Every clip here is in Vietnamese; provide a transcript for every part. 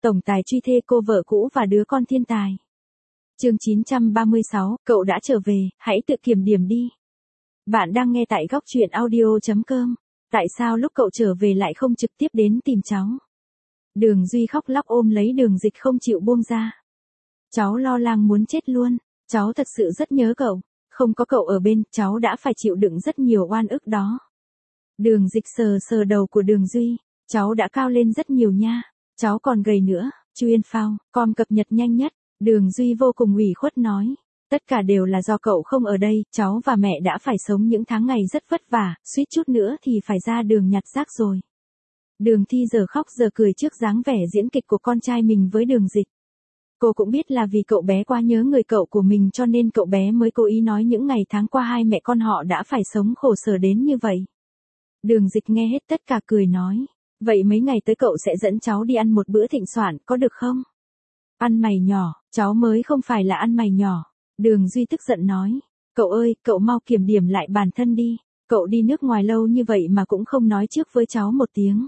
tổng tài truy thê cô vợ cũ và đứa con thiên tài. Chương 936, cậu đã trở về, hãy tự kiểm điểm đi. Bạn đang nghe tại góc truyện audio.com. Tại sao lúc cậu trở về lại không trực tiếp đến tìm cháu? Đường Duy khóc lóc ôm lấy Đường Dịch không chịu buông ra. Cháu lo lắng muốn chết luôn, cháu thật sự rất nhớ cậu, không có cậu ở bên, cháu đã phải chịu đựng rất nhiều oan ức đó. Đường Dịch sờ sờ đầu của Đường Duy, cháu đã cao lên rất nhiều nha, cháu còn gầy nữa, Chuyên Phao, com cập nhật nhanh nhất. Đường Duy vô cùng ủy khuất nói, tất cả đều là do cậu không ở đây, cháu và mẹ đã phải sống những tháng ngày rất vất vả, suýt chút nữa thì phải ra đường nhặt rác rồi. Đường Thi giờ khóc giờ cười trước dáng vẻ diễn kịch của con trai mình với Đường Dịch. Cô cũng biết là vì cậu bé quá nhớ người cậu của mình cho nên cậu bé mới cố ý nói những ngày tháng qua hai mẹ con họ đã phải sống khổ sở đến như vậy. Đường Dịch nghe hết tất cả cười nói, vậy mấy ngày tới cậu sẽ dẫn cháu đi ăn một bữa thịnh soạn, có được không? Ăn mày nhỏ, cháu mới không phải là ăn mày nhỏ. Đường Duy tức giận nói, cậu ơi, cậu mau kiểm điểm lại bản thân đi, cậu đi nước ngoài lâu như vậy mà cũng không nói trước với cháu một tiếng.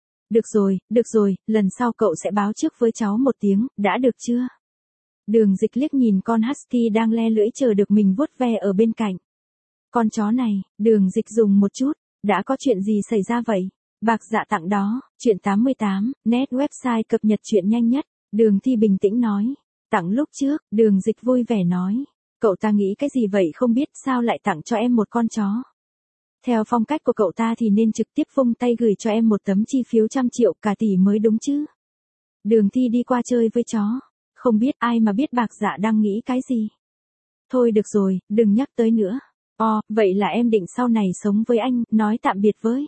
Được rồi, lần sau cậu sẽ báo trước với cháu một tiếng, đã được chưa? Đường Dịch liếc nhìn con husky đang le lưỡi chờ được mình vuốt ve ở bên cạnh. Con chó này, Đường Dịch dùng một chút, đã có chuyện gì xảy ra vậy? Bạc Dạ tặng đó, chuyện 88, net website cập nhật chuyện nhanh nhất. Đường Thi bình tĩnh nói, tặng lúc trước, Đường Dịch vui vẻ nói, cậu ta nghĩ cái gì vậy không biết sao lại tặng cho em một con chó. Theo phong cách của cậu ta thì nên trực tiếp vung tay gửi cho em một tấm chi phiếu 100 triệu cả tỷ mới đúng chứ. Đường Thi đi qua chơi với chó, không biết ai mà biết Bạc Dạ đang nghĩ cái gì. Thôi được rồi, đừng nhắc tới nữa. Vậy là em định sau này sống với anh, nói tạm biệt với.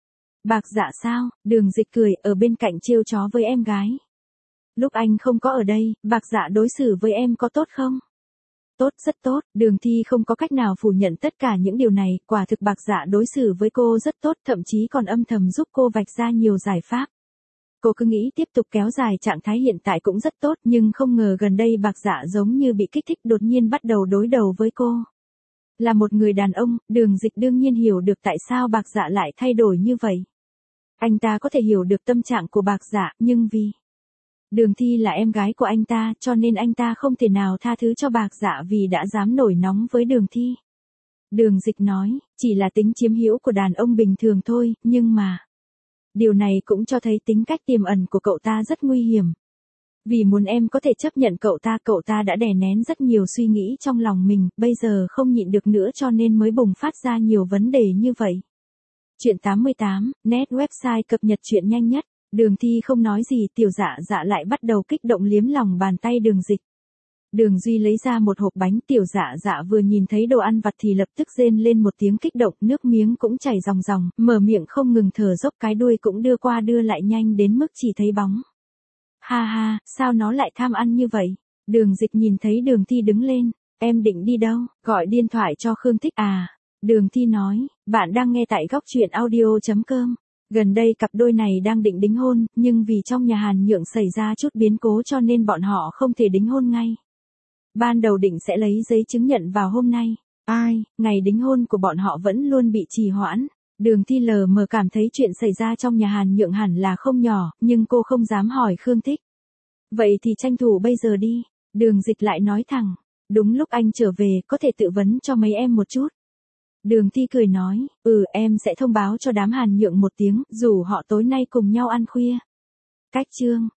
Bạc Dạ sao? Đường Dịch cười ở bên cạnh trêu chó với em gái. Lúc anh không có ở đây, Bạc Dạ đối xử với em có tốt không? Tốt, rất tốt, Đường Thi không có cách nào phủ nhận tất cả những điều này, quả thực Bạc Dạ đối xử với cô rất tốt, thậm chí còn âm thầm giúp cô vạch ra nhiều giải pháp. Cô cứ nghĩ tiếp tục kéo dài trạng thái hiện tại cũng rất tốt, nhưng không ngờ gần đây Bạc Dạ giống như bị kích thích đột nhiên bắt đầu đối đầu với cô. Là một người đàn ông, Đường Dịch đương nhiên hiểu được tại sao Bạc Dạ lại thay đổi như vậy. Anh ta có thể hiểu được tâm trạng của Bạc Dạ, nhưng vì Đường Thi là em gái của anh ta cho nên anh ta không thể nào tha thứ cho Bạc Dạ vì đã dám nổi nóng với Đường Thi. Đường Dịch nói, chỉ là tính chiếm hữu của đàn ông bình thường thôi, nhưng mà điều này cũng cho thấy tính cách tiềm ẩn của cậu ta rất nguy hiểm. Vì muốn em có thể chấp nhận cậu ta đã đè nén rất nhiều suy nghĩ trong lòng mình, bây giờ không nhịn được nữa cho nên mới bùng phát ra nhiều vấn đề như vậy. Chuyện 88, net website cập nhật chuyện nhanh nhất. Đường Thi không nói gì, Tiểu Dạ lại bắt đầu kích động liếm lòng bàn tay Đường Dịch. Đường Duy lấy ra một hộp bánh, Tiểu Dạ vừa nhìn thấy đồ ăn vặt thì lập tức rên lên một tiếng kích động, nước miếng cũng chảy ròng ròng, mở miệng không ngừng thở dốc, cái đuôi cũng đưa qua đưa lại nhanh đến mức chỉ thấy bóng. Ha ha, sao nó lại tham ăn như vậy? Đường Dịch nhìn thấy Đường Thi đứng lên, em định đi đâu? Gọi điện thoại cho Khương Thích à? Đường Thi nói, bạn đang nghe tại góc truyện audio.com. Gần đây cặp đôi này đang định đính hôn, nhưng vì trong nhà Hàn Nhượng xảy ra chút biến cố cho nên bọn họ không thể đính hôn ngay. Ban đầu định sẽ lấy giấy chứng nhận vào hôm nay. Ngày đính hôn của bọn họ vẫn luôn bị trì hoãn. Đường Thi lờ mờ cảm thấy chuyện xảy ra trong nhà Hàn Nhượng hẳn là không nhỏ, nhưng cô không dám hỏi Khương Thích. Vậy thì tranh thủ bây giờ đi. Đường Dịch lại nói thẳng, đúng lúc anh trở về có thể tự vấn cho mấy em một chút. Đường Thi cười nói, em sẽ thông báo cho đám Hàn Nhượng một tiếng, rủ họ tối nay cùng nhau ăn khuya. Cách chương,